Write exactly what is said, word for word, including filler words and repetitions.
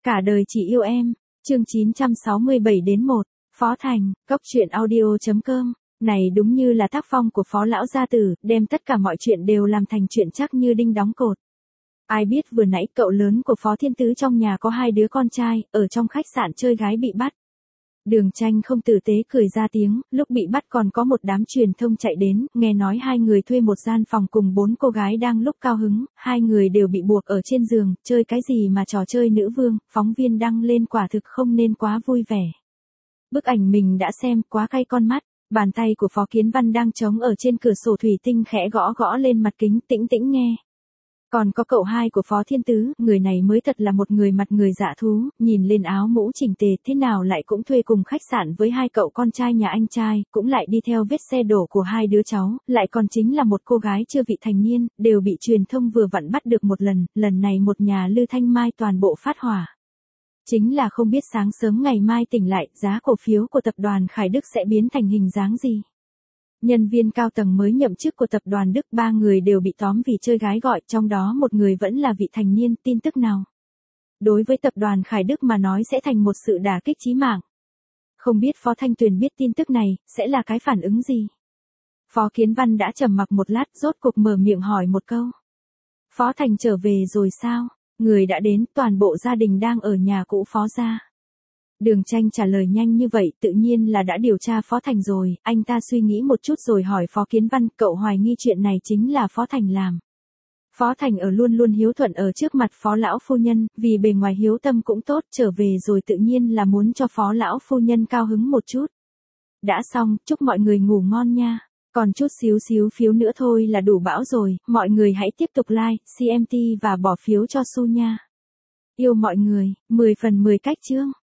Cả đời chỉ yêu em, chương chín trăm sáu mươi bảy đến một, Phó Thành, cốc truyện audio chấm com. Này đúng như là tác phong của Phó Lão Gia Tử, đem tất cả mọi chuyện đều làm thành chuyện chắc như đinh đóng cột. Ai biết vừa nãy cậu lớn của Phó Thiên Tứ trong nhà có hai đứa con trai, ở trong khách sạn chơi gái bị bắt. Đường Tranh không tử tế cười ra tiếng, lúc bị bắt còn có một đám truyền thông chạy đến, nghe nói hai người thuê một gian phòng cùng bốn cô gái đang lúc cao hứng, hai người đều bị buộc ở trên giường, chơi cái gì mà trò chơi nữ vương, phóng viên đăng lên quả thực không nên quá vui vẻ. Bức ảnh mình đã xem, quá cay con mắt, bàn tay của Phó Kiến Văn đang trống ở trên cửa sổ thủy tinh khẽ gõ gõ lên mặt kính, tĩnh tĩnh nghe. Còn có cậu hai của Phó Thiên Tứ, người này mới thật là một người mặt người dạ thú, nhìn lên áo mũ chỉnh tề, thế nào lại cũng thuê cùng khách sạn với hai cậu con trai nhà anh trai, cũng lại đi theo vết xe đổ của hai đứa cháu, lại còn chính là một cô gái chưa vị thành niên, đều bị truyền thông vừa vặn bắt được một lần, lần này một nhà Lư Thanh Mai toàn bộ phát hỏa. Chính là không biết sáng sớm ngày mai tỉnh lại, giá cổ phiếu của tập đoàn Khải Đức sẽ biến thành hình dáng gì. Nhân viên cao tầng mới nhậm chức của tập đoàn Đức ba người đều bị tóm vì chơi gái gọi, trong đó một người vẫn là vị thành niên, tin tức nào. Đối với tập đoàn Khải Đức mà nói sẽ thành một sự đả kích chí mạng. Không biết Phó Thanh Tuyền biết tin tức này, sẽ là cái phản ứng gì? Phó Kiến Văn đã trầm mặc một lát, rốt cục mở miệng hỏi một câu. Phó Thành trở về rồi sao? Người đã đến, toàn bộ gia đình đang ở nhà cũ Phó gia. Đường Tranh trả lời nhanh như vậy, tự nhiên là đã điều tra Phó Thành rồi, anh ta suy nghĩ một chút rồi hỏi Phó Kiến Văn, cậu hoài nghi chuyện này chính là Phó Thành làm. Phó Thành ở luôn luôn hiếu thuận ở trước mặt Phó Lão Phu Nhân, vì bề ngoài hiếu tâm cũng tốt, trở về rồi tự nhiên là muốn cho Phó Lão Phu Nhân cao hứng một chút. Đã xong, chúc mọi người ngủ ngon nha, còn chút xíu xíu phiếu nữa thôi là đủ bão rồi, mọi người hãy tiếp tục like, xê em tê và bỏ phiếu cho Su nha. Yêu mọi người, mười phần mười cách chương.